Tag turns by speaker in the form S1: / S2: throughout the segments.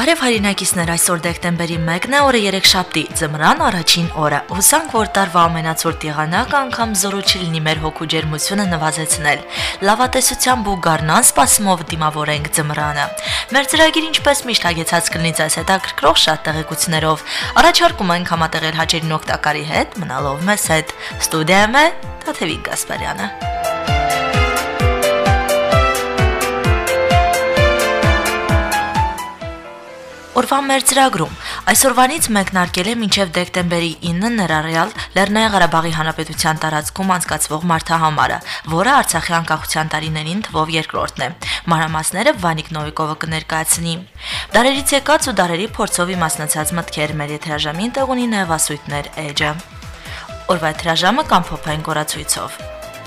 S1: Բարև հայրենակիցներ, այսօր դեկտեմբերի 1-ն է, օրը երեքշաբթի, ձմռան առաջին օրը։ Հուսանք, որ տարվա ամենացուրտ եղանակը անգամ զորու չի լինի մեր հոգու ջերմությունը նվազեցնել։ Լավատեսությամբ ու գառնան սպասումով դիմավորենք ձմռանը։ Մեր ծրագիրը ինչպես միշտ հագեցած կլինի ձեզ հետաքրքրող շատ տեղեկություններով։ Առաջարկում ենք համատեղել հաճելին օգտակարի հետ, մնալով մեզ հետ։ Ստուդիայում է Թաթևիկ Գասպարյանը։ Օրվա մեր ծրագրում այսօրվանից մեկնարկել է մինչև դեկտեմբերի 9-ը ներառյալ Լեռնային Ղարաբաղի Հանրապետության տարածքում անցկացվող մարտահամարը, որը Արցախի անկախության տարիներին թվով երկրորդն է։ Մանրամասները Վանիկ Նովիկովը կներկայացնի։ Դարերից եկած ու դարերի փորձով իմաստնացած մտքեր մեր եթերաժամին տեղ ունի նաև ասույթներ էջը։ Օրվա եթերաժամը կամփոփային կորացույցով։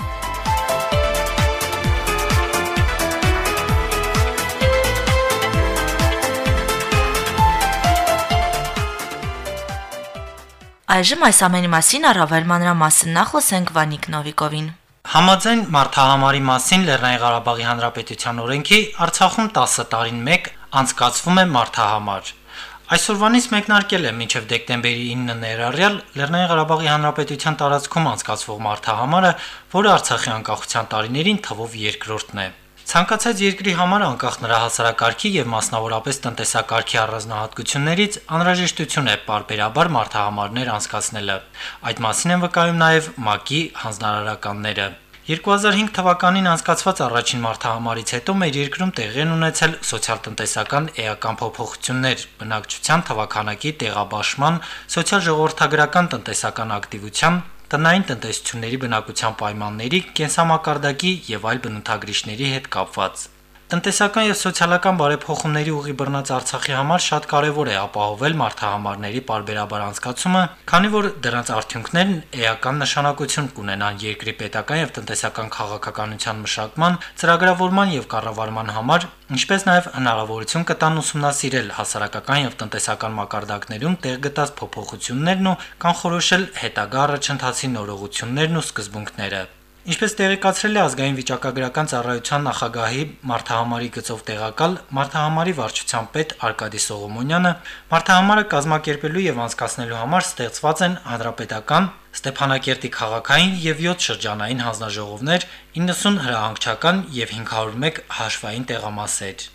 S1: Այժմ այս ամենի մասին առավել մանրամասն նախ լսենք Վանիկ Նովիկովին։
S2: Համաձայն մարտահամարի մասին Լեռնային Ղարաբաղի Հանրապետության օրենքի Արցախում 10 տարին մեկ անցկացվում է մարտահամար։ Այսօրվանից մեկնարկել է մինչև դեկտեմբերի 9-ը ներառյալ Լեռնային Ղարաբաղի Հանրապետության տարածքում անցկացվող մարտահամարը, որը Արցախի անկախության տարիներին թվով երկրորդն է։ Ցանկացած երկրի համար անկախ նրա հասարակարգի եւ մասնավորապես տնտեսակարգի առանձնահատկություններից անհրաժեշտություն է պարբերաբար մարտահամարներ անցկացնելը։ Այդ մասին են վկայում նաեւ ՄԱԿ-ի հանձնարարականները։ 2005 թվականին անցկացված առաջին մարտահամարից հետո մեր երկրում տեղի են ունեցել սոցիալ-տնտեսական էական փոփոխություններ, բնակչության թվաքանակի տեղաբաշխման, սոցիալ-ժողովրդագրական տնտեսական ակտիվության, տնային տնտեսությունների բնակության պայմանների, կենսամակարդակի եւ այլ բնութագրիչների հետ կապված։ Տնտեսական եւ սոցիալական բարեփոխումների ուղի բռնած Արցախի համար շատ կարեւոր է ապահովել մարտահամարների պարբերաբար անցկացումը, քանի որ դրանց արդյունքներն էական նշանակություն կունենան երկրի պետական եւ տնտեսական քաղաքականության մշակման, ծրագրավորման եւ կառավարման համար, ինչպես նաեւ հնարավորություն կտան ուսումնասիրել հասարակական եւ տնտեսական մակարդակներում տեղ գտած փոփոխություններն ու կանխորոշել հետագա առաջընթացի նորողություններն ու սկզբունքները։ Ինչպես տեղեկացրել է ազգային վիճակագրական ծառայության նախագահի մարտահամարի գծով տեղակալ մարտահամարի վարչության պետ Արկադի Սողոմոնյանը, մարտահամարը կազմակերպելու եւ անցկացնելու համար ստեղծված են հանրապետական, Ստեփանակերտի քաղաքային եւ 7 շրջանային հանձնաժողովներ, 90 հրահանգչական եւ 501 հաշվային տեղամասեր։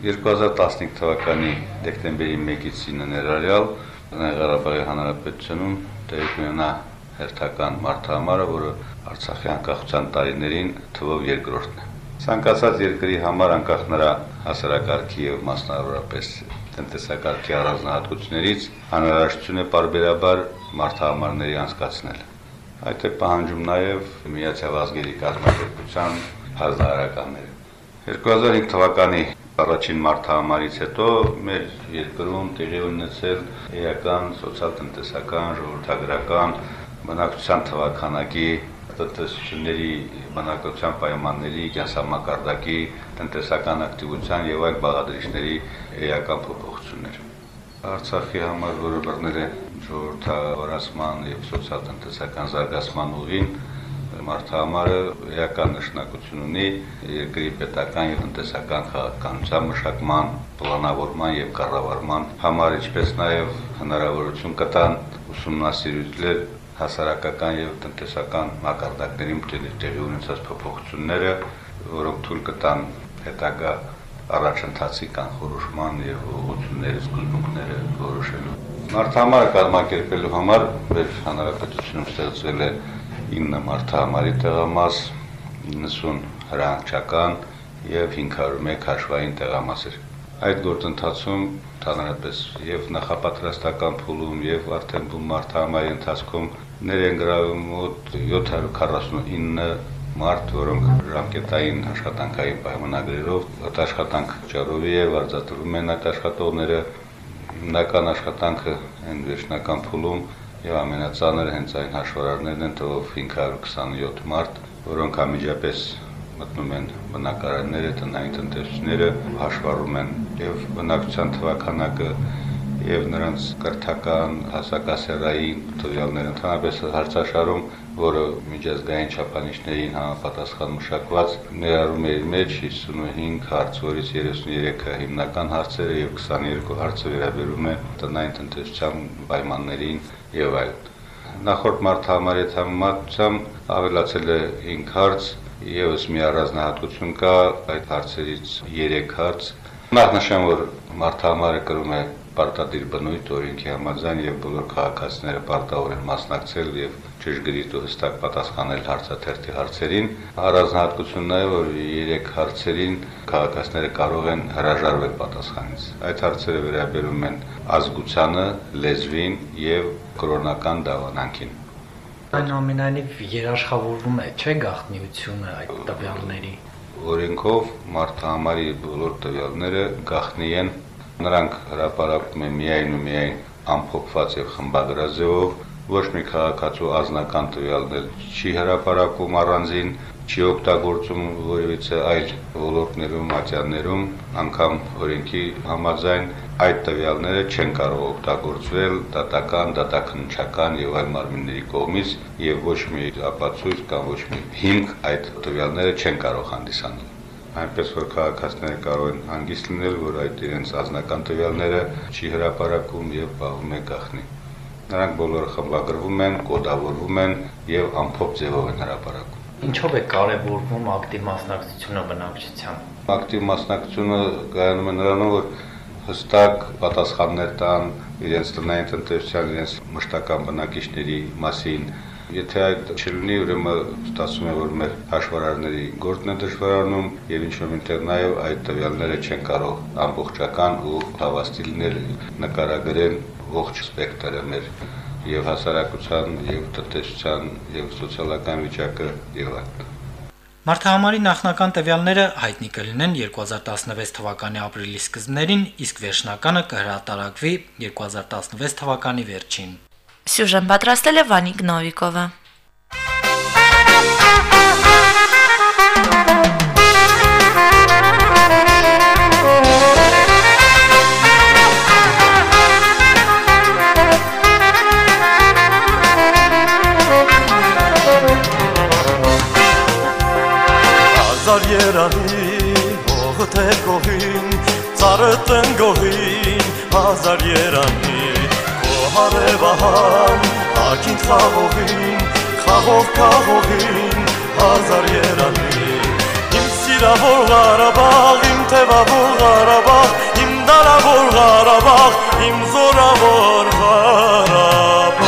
S3: 2015 թվականի դեկտեմբերի 1-ից 9-ը ներառյալ Ղարաբաղի Հանրապետությունում տեղի կունենա հերթական մարտահամարը, որը Արցախի անկախության տարիներին թվով երկրորդն է։ Ցանկացած երկրի համար անկախ նրա հասարակարգի եւ մասնավորապես տնտեսակարգի առանձնահատկություններից անհրաժեշտություն է պարբերաբար մարտահամարների անցկացնել։ Այդ է պահանջում նաեւ Միացյալ Ազգերի կազմակերպության հանձնարարականները։ 2005 թվականի առաջին մարտահամարից հետո մեր երկրում տեղի ունեցել էական, սոցիալ-տնտեսական, ժողովրդագրական, բնակչության թվաքանակի, տնտեսությունների բնակչության պայմանների, կենսամակարդակի, տնտեսական ակտիվության եւ այլ բաղադրիչների էական փոփոխություններ։ Արցախի համար, որը բռնել է ժողովրդավարացման եւ սոցիալ-տնտեսական զարգացման ուղին, մարտահամարը էական նշանակություն ունի երկրի պետական եւ տնտեսական քաղաքականության մշակման, պլանավորման եւ կառավարման համար, ինչպես նաեւ հնարավորություն կտան ուսումնասիրել հասարակական եւ տնտեսական մակարդակներում տեղի ունեցած փոփոխությունները, որոնք թույլ կտան հետագա առաջընթացի կանխորոշման եւ ուղղությունների սկզբունքները որոշելու։ Մարտահամարը կազմակերպելու համար մեր հանրապետությունում ստեղծվել է 9 մարտահամարի տեղամաս, 90 հրահանգչական եւ 501 հաշվային տեղամասեր։ Այդ գործընթացում ընդհանրապես եւ նախապատրաստական փուլում եւ արդեն բուն մարտահամարի ընթացքում ներեն գրավում մոտ 749 մարդ, որոնք ժամկետային աշխատանքային պայմանագրերով աշխատանք ճարովի եւ արձակվում են այդ աշխատողները։ Հիմնական աշխատանքը այն վերջնական փուլում եւ ամենածանր հենց այն հաշվարարներն են, թվով 527 մարդ, որոնք անմիջապես մտնում են բնակարանները, տնային տնտեսությունները, հաշվառում են եւ բնակչության թվաքանակը եւ նրանց կրթական, հասակասերային տվյալները ընդհանրապես հարցաշարում, որը միջազգային չափանիշներին համապատասխան մշակված, ներառում է իր մեջ 55 հարց, որից 33-ը հիմնական հարցեր եւ 22 հարցը վերաբերում է տնային տնտեսության պայմաններին եւ այլն։ Նախորդ մարտահամարի համեմատությամբ ավելացել է 5 հարց, եւս մի առանձնահատկություն կա, այդ հարցերից 3 հարց։ Նախնշան, որ մարտահամարը կրում է պարտադիր բնույթ օրենքի համաձայն եւ բոլոր քաղաքացիները պարտավոր են մասնակցել եւ ճշգրիտ ու հստակ պատասխանել հարցաթերթի հարցերին։ Առանձնահատկությունն է, որ 3 հարցերին քաղաքացիները կարող են հրաժարվել պատասխանից։ Այդ հարցերը վերաբերում են ազգությանը, լեզվին եւ կրոնական դավանանքին։
S2: Այնուամենայնիվ երաշխավորվում է, չէ՞ գաղտնիությունը այդ տվյալների։
S3: Օրենքով մարտահամարի բոլոր տվյալները գաղտնի են, նրանք հրապարակվում են միայն ու միայն ամփոփված եւ խմբագրազեով, ոչ մի քաղաքացու անձնական տվյալներ չի հրապարակվում առանձին, չի օգտագործում որևիցե այլ ոլորտներում, ատյաններում, անգամ օրենքի համաձայն այդ տվյալները չեն կարող օգտագործվել դատական, դատաքննչական եւ այլ մարմինների կողմից եւ ոչ մի ապացույց կամ ոչ մի հիմք այդ տվյալները չեն կարող հանդիսանալ։ Այնպես որ քաղաքացիները կարող են հանգիստ լինել, որ այդ իրենց անձնական տվյալները չի հրապարակում եւ պահվում է գաղտնի։ Նրանք բոլորը խմբագրվում են, կոդավորվում են եւ ամփոփ ձևով են հրապարակվում։
S2: Ինչով է կարևորվում ակտիվ մասնակցությունը բնակչության։
S3: Ակտիվ մասնակցությունը կայանում է նրանով, որ հստակ պատասխաններ տան իրենց տնային տնտեսության, իրենց մշտական բնակիչների մասին։ Եթե այդ չլինի, ուրեմն ստացվում է, որ մեր հաշվարարների գործն է դժվարանում եւ ինչ-որ միտեղ նաեւ այդ տվյալները չեն կարող ամբողջական ու հավաստի լինել, նկարագրել ողջ սպեկտրը մեր եւ հասարակության, եւ տնտեսության, եւ սոցիալական վիճակը եւ այլն։
S2: Մարտահամարի նախնական տվյալները հայտնի կլինեն 2016 թվականի ապրիլի սկզբներին, իսկ վերջնականը կհրատարակվի 2016 թվականի վերջին։
S1: Սյուժեն պատրաստել է Վանիկ Նովիկովը։
S4: Երանի հողթեր գողին, ծառը տնգողին, հազար երանի, կոհարևահան, ակինտ խաղողին, խաղող կաղողին, հազար երանի, իմ սիրավոր Ղարաբաղ, իմ թևավոր Ղարաբաղ, իմ դարավոր Ղարաբաղ, իմ զորավոր Ղարաբաղ։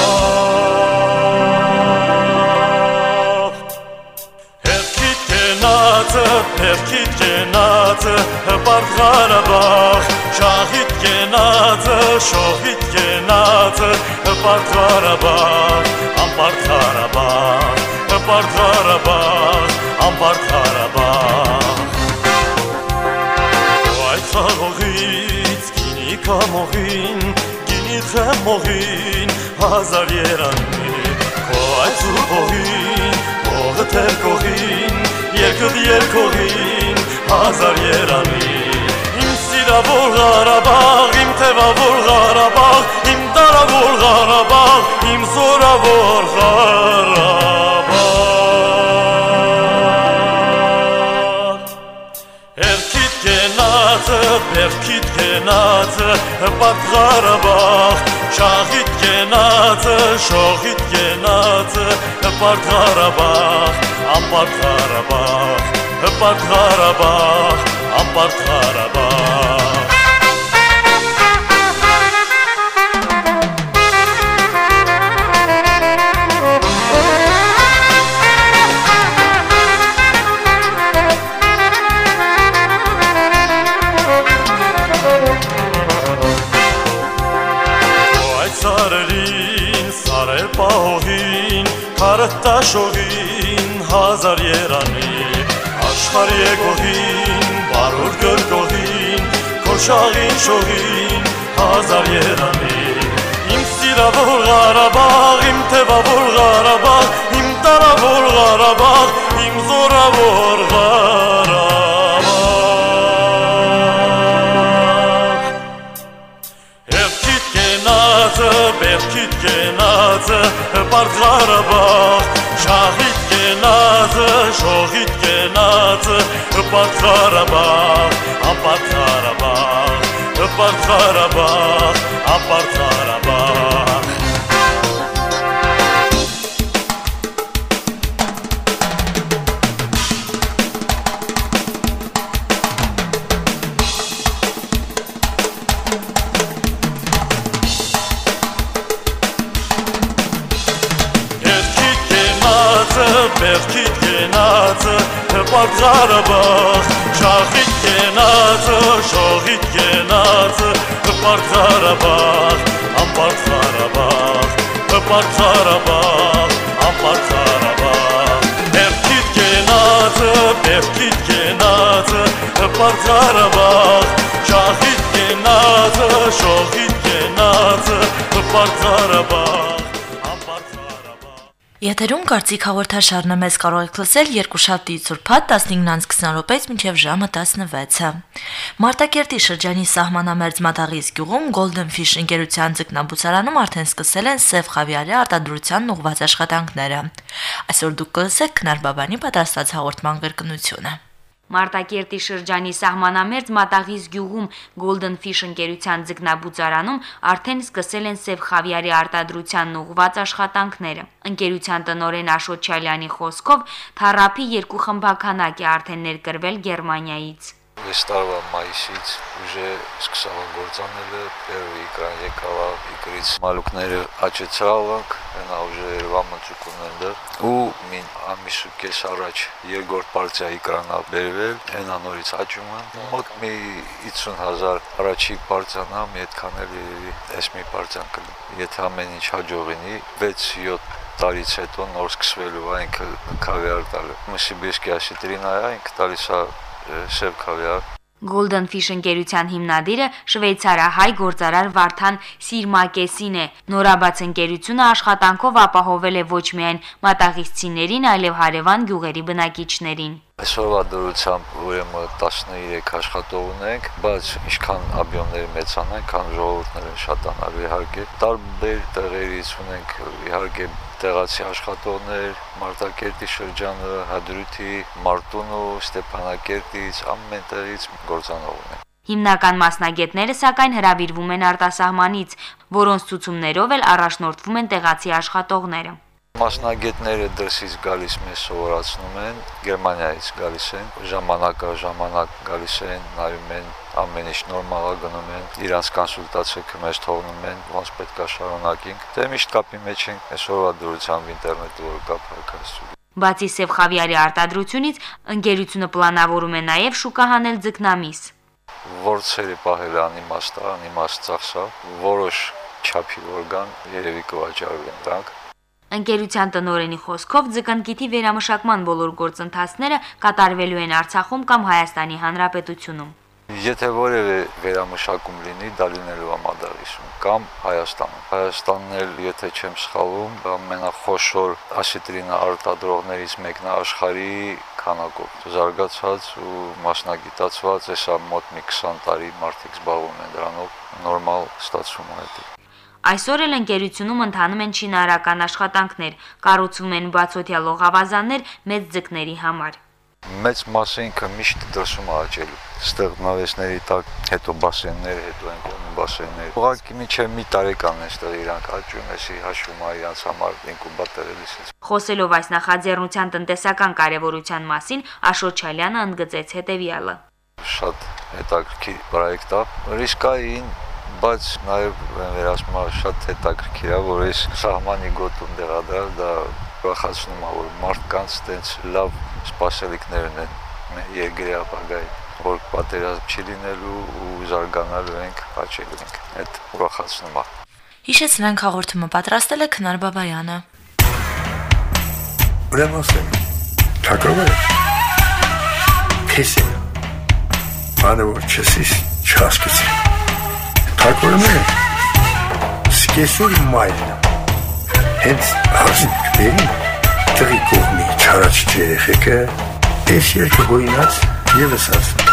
S4: Հերքիտ կենացը, հպարդ Ղարաբաղ, շահիտ կենացը, շողիտ կենացը, հպարդ Ղարաբաղ, ամպարդ Ղարաբաղ, հպարդ Ղարաբաղ, ամպարդ Ղարաբաղ։ Այդ խաղողից գինի կամողին, գինի խմողին, հազար երանի, այդ զուպողին, հողը թեր կողին, երկդ երկողին, հազար երանի, իմ սիրավոր Ղարաբաղ, իմ թևավոր Ղարաբաղ, իմ դարավոր Ղարաբաղ, իմ զորավոր Ղարաբաղ։ Հերքիտ կենացը, բերքիտ կենացը, հպարտ Ղարաբաղ, շահիտ կենացը, շողիտ կենացը, հպարտ Ղարաբաղ, ամպարտ Ղարաբաղ, հպարտ Ղարաբաղ, ամպարտ Ղարաբաղ։ Սարերին, սարեր պահողին, քարըտաշողին, հազար երանի, աշխար եկողին, բարոր գրկողին, քոշաղին շողին, հազար երանի, իմ սիրավոր Ղարաբաղ, իմ թևավոր Ղարաբաղ, իմ տարավոր Ղարաբաղ, իմ զորավոր Ղարաբաղ։ Հերքիտ Ղարաբաղ շահիդ կենացը շողիդ կենացը հպարտ Ղարաբաղ ապարտ Ղարաբաղ հպարտ Ղարաբաղ ապարտ Ղարաբաղ Բերքիդ կենացը հպարտ Ղարաբաղ շահիդ կենացը շողիդ կենացը հպարտ Ղարաբաղ ապարտ Ղարաբաղ հպարտ Ղարաբաղ ապարտ Ղարաբաղ Բերքիդ կենացը հպարտ Ղարաբաղ շահիդ կենացը շողիդ կենացը հպարտ Ղարաբաղ
S1: Եթերում կարծիք հաղորդաշարն է, մեզ կարող եք լսել երկուշաբթիից ուրբաթ 15:20-ից մինչև ժամը 16-ը։ Մարտակերտի շրջանի սահմանամերձ Մատաղիս գյուղում Golden Fish ընկերության ձկնաբուծարանում արդեն սկսել են սև խավիարի արտադրությանն ուղղված աշխատանքները։ Այսօր դուք կլսեք Քնար Բաբանի պատրաստած հաղորդման կրկնությունը։
S5: Մարտակերտի շրջանի սահմանամերձ Մատաղիս գյուղում Golden Fish ընկերության ձկնաբուծարանում արդեն սկսել են սև խավիարի արտադրությանն ուղղված աշխատանքները։ Ընկերության տնօրեն Աշոտ Չալյանի խոսքով թառափի 2 խմբականակ է արդեն ներկրվել Գերմանիայից։
S6: Այս տարվա մայիսից ուժը սկսավ գործանելը, первый իկրան եկավ, իկրից մալուկները աճեցրավանք, հենա ուժը երվամծուկունն դեր, ու մին ամիս ու կես առաջ երկրորդ պարտիա իկրանա բերվել, հենա նորից աճում են, մոտ մի 50,000 առաջի պարտիան եմ, այդքան էլ այս մի պարտիան կլի, եթե ամեն ինչ հաջողինի, 6-7 տարից հետո նոր սկսվելու է ինքը քավիար տալը, Մսիբիրսկի ասիտրինա է, ինքը տալիս է սև քավիար։
S5: Golden Fish ընկերության հիմնադիրը շվեյցարահայ գործարար Վարդան Սիրմակեսին է։ Նորաբաց ընկերությունը աշխատանքով ապահովել է ոչ միայն մատաղիսցիներին, այլև հարևան գյուղերի բնակիչներին։
S6: Այսօրվա դրությամբ ուրեմն 13 աշխատող ունենք, բայց ինչքան աբյոմները մեծանան, քան ժողովուրդները շատանալու իհարկե։ Տարբեր տեղերից ունենք իհարկե տեղացի աշխատողներ, Մարտակերտի շրջանը, Հադրութի, Մարտունու, Ստեփանակերտից, ամեն տեղից գործանող ունենք։
S5: Հիմնական մասնագետները սակայն հրավիրվում են արտասահմանից, որոնց ցուցումներով էլ առաջնորդվում են տեղացի աշխատողները։
S6: Մասնագետները դրսից գալիս մեզ սովորացնում են, Գերմանիայից գալիս են, ժամանակ գալիս են, նայում են, ամեն ինչ նորմալ է գնում են, իրանց կոնսուլտացիա մեզ թողնում են, ոնց պետք է շարունակենք։ Դե միշտ կապի մեջ ենք, այսօրվա դրությամբ ինտերնետի որ կապ հակասում։
S5: Բացի սև խավիարի արտադրությունից, ընկերությունը պլանավորում է նաև շուկա հանել ձկնամիս։
S6: Որցերը պահել անիմաստ ծախսա, որոշ չափի օրգան երևի կվաճառվեն դրանք։
S5: Ընկերության տնօրենի խոսքով ձկնկիթի վերամշակման բոլոր գործընթացները կատարվելու են Արցախում կամ Հայաստանի Հանրապետությունում։
S6: Եթե որևէ վերամշակում լինի, դա լինելու է Մադաղիսում կամ Հայաստանում։ Հայաստանն էլ, եթե չեմ սխալվում, ամենախոշոր ասիտրինա արտադրողներից մեկն է աշխարհի քանակով։ Զարգացած ու մասնագիտացված, հեսա մոտ մի 20 տարի մարդիկ զբաղվում են դրանով, նորմալ ստացվում է դա։
S5: Այսօր էլ ընկերությունում ընթանում են շինարարական աշխատանքներ, կառուցվում են բացօթյա լողավազաններ մեծ ձկների համար։
S6: Մեծ մասը ինքը միշտ դրսում է աճելու։ Ստեղ նավեսների տակ, հետո բասեններ, հետո այնքան բասեններ։ Ուղղակի միջև մի տարեկան է ստեղ իրանք աճում, էսի հաշվում է իրանց համար ինկուբատոր էլիս։
S5: Խոսելով այս նախաձեռնության տնտեսական կարևորության մասին, Աշոտ Չալյանը ընդգծեց հետևյալը։
S6: Շատ հետաքրքիր պրոյեկտ է, ռիսկային, բայց նաև վերահսկումը շատ հետաքրքիր է, որ այս սահմանի գոտում դեղադրալ դա ուրախացնում է, որ մարդկանց տենց լավ սպասելիքներ ունեն երկրի ապագայի, որ պատերազմ չի լինելու ու զարգանալու ենք, աճելու ենք, այդ ուրախացնում է։
S1: Հիշեցնենք հաղորդումը պատրաստել է Քնար Բաբայանը։
S7: Ուրեմն ասեմ, թակավեր, քեսի, բանը որ չեսիս, չհասկեցի։ Թակորում է, սկեսուր մայլն, հենց հարսին կբերին, տղի կողմի չարաչ ջերեխեկը, ես երկը գոյինած եվս ասում։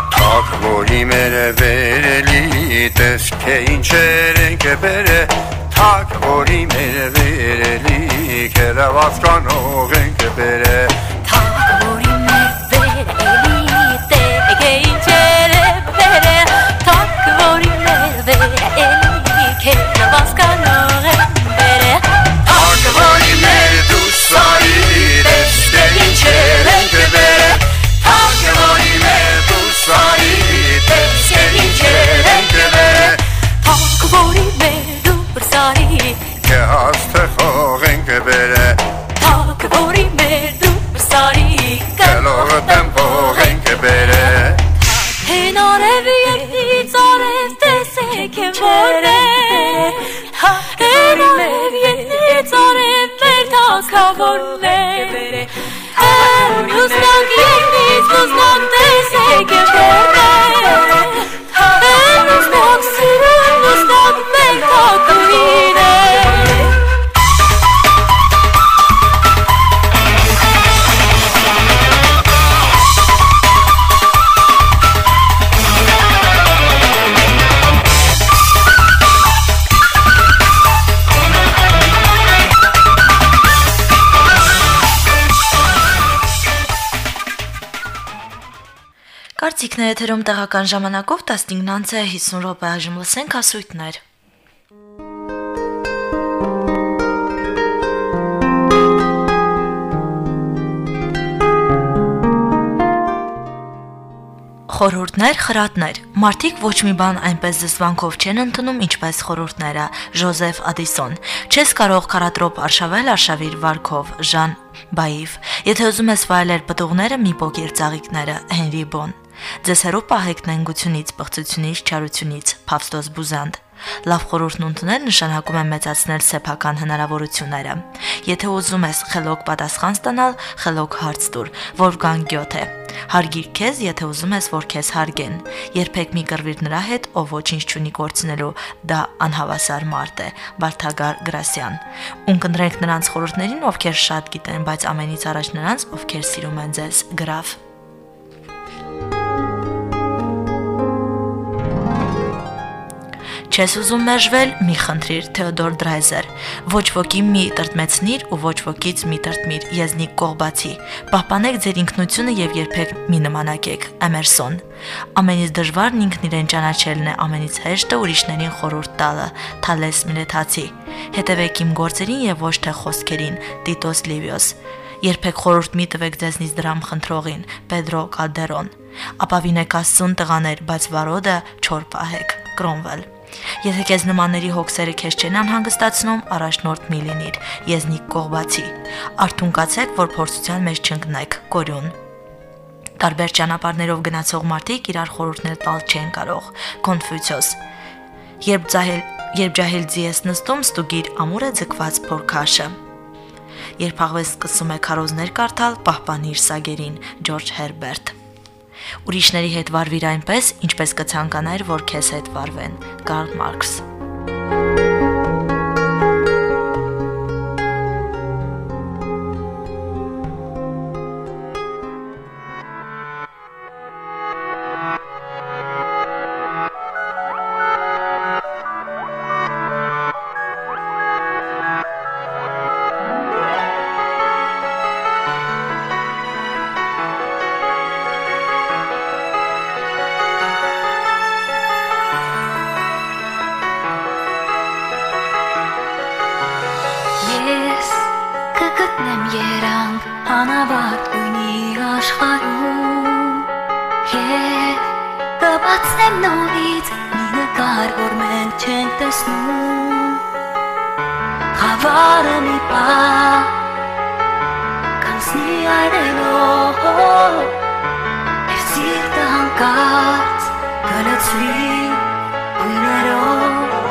S7: Թակ որի մեր է վերելի, տեսք է ինչեր ենք է բերը, Թակ որի մեր վերելի կերաված կանող ենք բերը
S8: Թակ որի մեր վերելի տեգե ինչեր է բերը Թակ որի մեր վերելի կերաված կանող ենք բերը
S7: Թակ որի մեր դուսարի դեստե ինչեր ենք բերը Թակ որի մեր դուսարի դեստե ինչեր ենք բերը
S8: Թակ որի մեր դուսարի
S7: Կհաստը խող ենք բերը
S8: Թակ որի մեր դուսարի
S7: Կլողը տեմպող ենք բերը
S8: Հեն արև ետից արև տեսեք եմ որ է Հեն արև ետից արև մեր թակավորն է Լուսնակ ետից լուսնակ տեսեք եմ որ է Լուսնակ սիրում լուսնակ մեր թակուին է Կարծիքն է եթերում տեղական ժամանակով 15:50 րոպե այժմ լսենք ասույթներ։ Խորհուրդներ, խրատներ։ Մարդիկ ոչ մի բան այնպես զսվանքով չեն ընդունում, ինչպես խորհուրդները։ Ժոզեֆ Ադիսոն։ Չես կարող քարատրոպ արշավել արշավիր վարքով։ Ժան Բայիվ։ Եթե ուզում ես վայելել պտուղները, մի փոքր ծաղիկները։ Հենրի Բոն։ Ձեզ հեռու պահեք նենգությունից, պղծությունից, չարությունից, Փավստոս Բուզանդ։ Լավ խորհուրդն ընդունել նշանակում է մեծացնել սեփական հնարավորությունները։ Եթե ուզում ես խելոք պատասխան ստանալ, խելոք հարց տուր, Վոլֆգանգ Գյոթե։ Հարգիր քեզ, եթե ուզում ես, որ քեզ հարգեն։ Երբեք մի կռվիր նրա հետ, ով ոչինչ չունի կորցնելու, դա անհավասար մարդ է, Վարդագար Գրասյան։ Ունկնդրենք նրանց խորհուրդներին, ովքեր շատ գիտեն, բայց ամենից առաջ նրանց, ովքեր սիրում են ձեզ, Գրաֆ։ Չես ուզում մերժվել, մի խնդրիր, Թեոդոր Դրայզեր։ Ոչ ոքի մի տրտմեցնիր ու ոչ wokից մի տրտմիր, Եզնիկ Կողբացի։ Պահպանեք ձեր ինքնությունը եւ երբեք մի նմանակեք, Էմերսոն։ Ամենից դժվարն ինքն իրեն ճանաչելն է, ամենից հեշտը ուրիշներին խորհուրդ տալը, Թալես Միլեթացի։ Հետևեք իմ գործերին եւ ոչ թե խոսքերին, Տիտոս Լիվիոս։ Երբեք խորհուրդ մի տվեք ձեզնից դրամ խնդրողին, Պեդրո Կալդերոն։ Ապավինեք Աստծուն տղաներ, բայց վարոդը չոր պահեք, Կրոմվել։ Եթե քեզ նմանների հոգսերը քեզ չեն անհանգստացնում, առաջնորդ մի լինիր, Եզնիկ Կողբացի։ Արթուն կացեք, որ փորձության մեջ չընկնեք, Կորյուն։ Տարբեր ճանապարհներով գնացող մարդիկ իրար խորհուրդներ տալ չեն կարող, Կոնֆուցիոս։ Երբ ջահիլձի ես նստում, ստուգիր ամուր է ձգված փորքաշը։ Երբ աղվես սկսում է քարոզներ կարդալ, պահպանիր սագերին, Ջորջ Հերբերտ։ Ուրիշների հետ վարվիր այնպես, ինչպես կցանկանայր, որ քեզ հետ վարվեն, Կարլ Մարքս։ Անավարտ ունի աշխարհում Եվ կբացնեմ նորից մի նկար, որ մենք չենք տեսնում Խավարը մի պահ կանցնի այրելով Եվ սիրտը հանկարծ կլցվի գույներով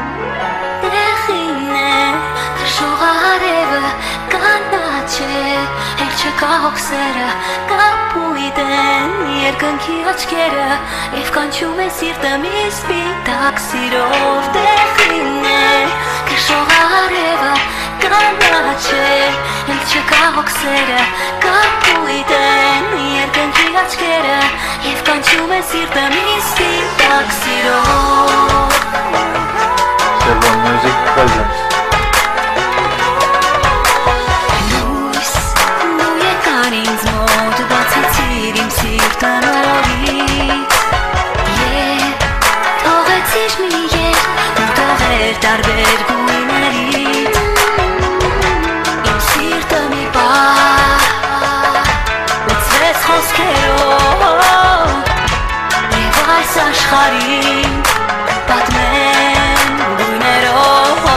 S8: Տեղին է թշող արևը կանաչ է չկա հոգսերը, կապույտ են երկնքի աչքերը Եվ կանչում է սիրտը մի սպիտակ սիրով Տեղին է քշող արևը, կանաչ է Եվ չկա հոգսերը, կապույտ են երկնքի աչքերը Եվ կանչում է սիրտը մի սպիտակ սիրով
S6: Silver music
S9: Welcome.
S10: Տարբեր գույներից Իմ սիրտը մի պահ Լցվեց խոսքերով Եվ այս աշխարհին պատմեն գույներով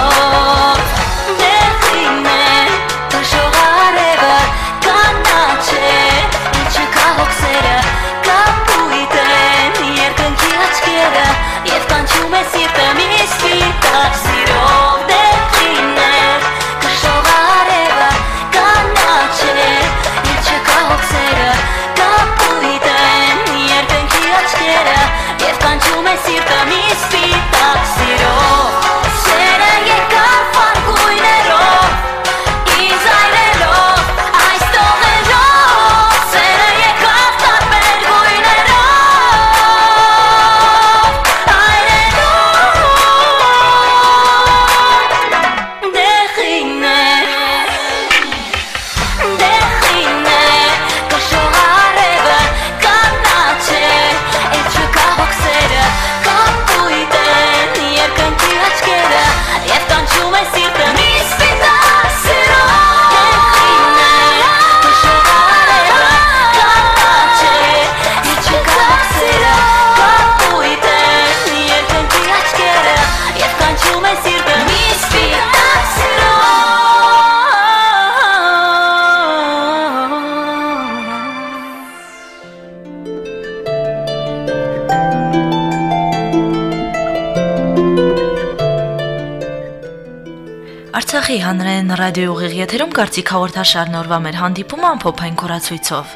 S10: Դեղին է տաշող արևը կանաչ է Ինչ չկա հոգսերը կապույտ են երկնքի աչքերը Եվ կանչում է սիրտը մի սպիտակ սիրով դեղին է կշող արևը կանաչ է Ինչ չկա հոգսերը կապույտ են երկնքի աչքերը Եվ կանչում է սիրտը մի սպիտակ սիրով Սերը եկավ վարգույներով Ինձ այրելով այս տողերով Սերը եկավ տարբեր գույներով
S1: Արցախի հանրային ռադիոյի եթերում կարծիք հաղորդաշարն օրվա մեր հանդիպումը ամփոփային կորացույցով։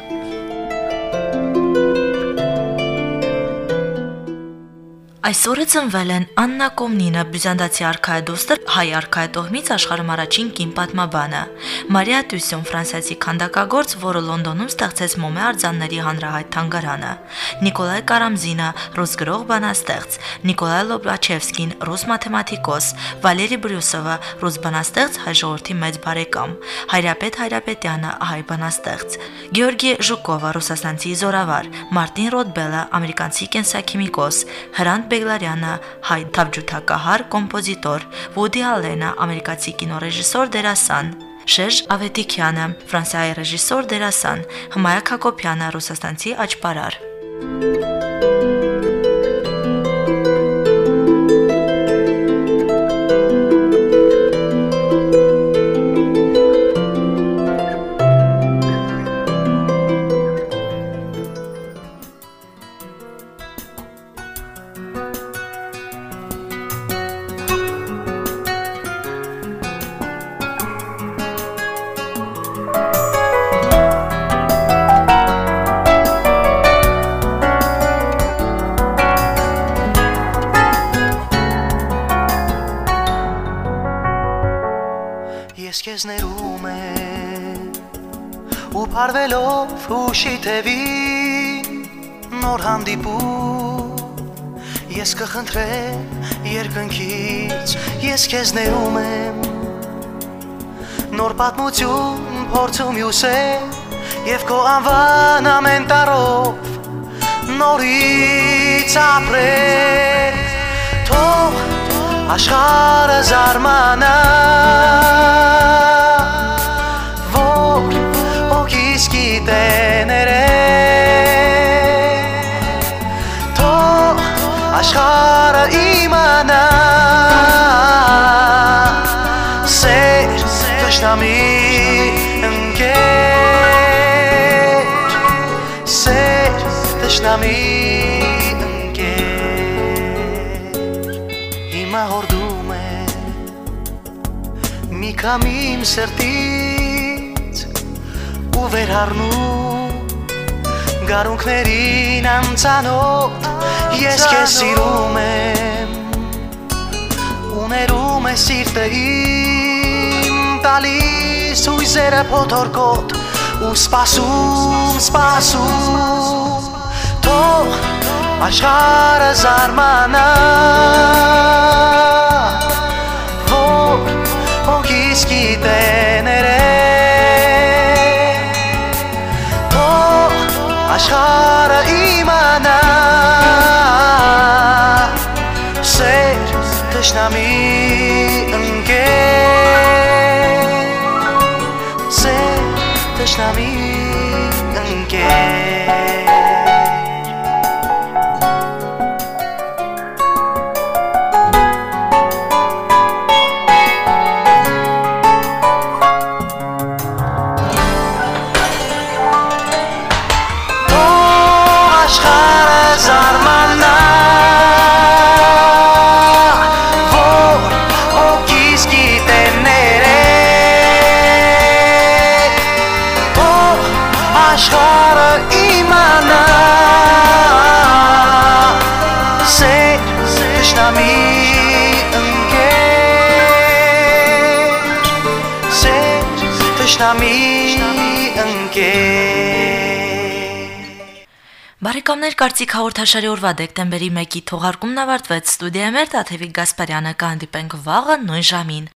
S1: Այսօրը ծնվել են Աննա Կոմնինը, բյուզանդացի արքայադուստր, հայ արքայատոհմից աշխարհում առաջին կին պատմաբանը, Մարիա Տյուսոն, ֆրանսիացի քանդակագործ, որը Լոնդոնում ստեղծեց մոմե արձանների հանրահայտ թանգարանը, Նիկոլայ Կարամզինը, ռուս գրող բանաստեղծ, Նիկոլայ Լոբաչևսկին, ռուս մաթեմատիկոս, Վալերի Բրյուսովը, ռուս բանաստեղծ, հայ ժողովրդի մեծ բարեկամ, Հայրապետ Հայրապետյանը, հայ բանաստեղծ, Գեորգի Ժուկովը, ռուսաստանցի զորավար, Մարտին Ռոդբելը, ամերիկացի կենսաքիմիկոս, Հրանտ Բեգլարյանը, հայ թավջութակահար, կոմպոզիտոր, Վուդի Ալենը, ամերիկացի կինոռեժիսոր, դերասան, Շերժ Ավետիքյանը, ֆրանսիայի ռեժիսոր, դերասան, Հմայակ Հակոբյանը, ռուսաստանցի աճպարար։
S11: Քեզ ներում եմ ու փարվելով հուշի թևին նոր հանդիպում ես կխնդրեմ երկնքից ես քեզ ներում եմ նոր պատմություն փորձում յուսել եւ քո անվան ամեն տարով նորից ապրել թող աշխարհը զարմանա աշխարհը իմանա սեր թշնամի ընկեր սեր թշնամի ընկեր հիմա հորդում է մի քամ իմ սրտից ու վերհառնում գարունքներին անծանոթ Ես քեզ սիրում եմ ուներում է սիրտը իմ տալիս հույզերը փոթորկոտ ու սպասում թող աշխարհը զարմանա որ գիտեները Թող աշխարհը իմանա Սեր թշնամի ընկեր Սեր թշնամի ընկեր Աշխարհը իմանա Սեր թշնամի ընկեր Սեր թշնամի ընկեր
S1: Բարեկամներ, Կարծիք հաղորդաշարի օրվա դեկտեմբերի 1-ի թողարկումն ավարտվեց։ Ստուդիայում էր Տաթևիկ Գասպարյանը, կհանդիպենք վաղը նույն ժամին։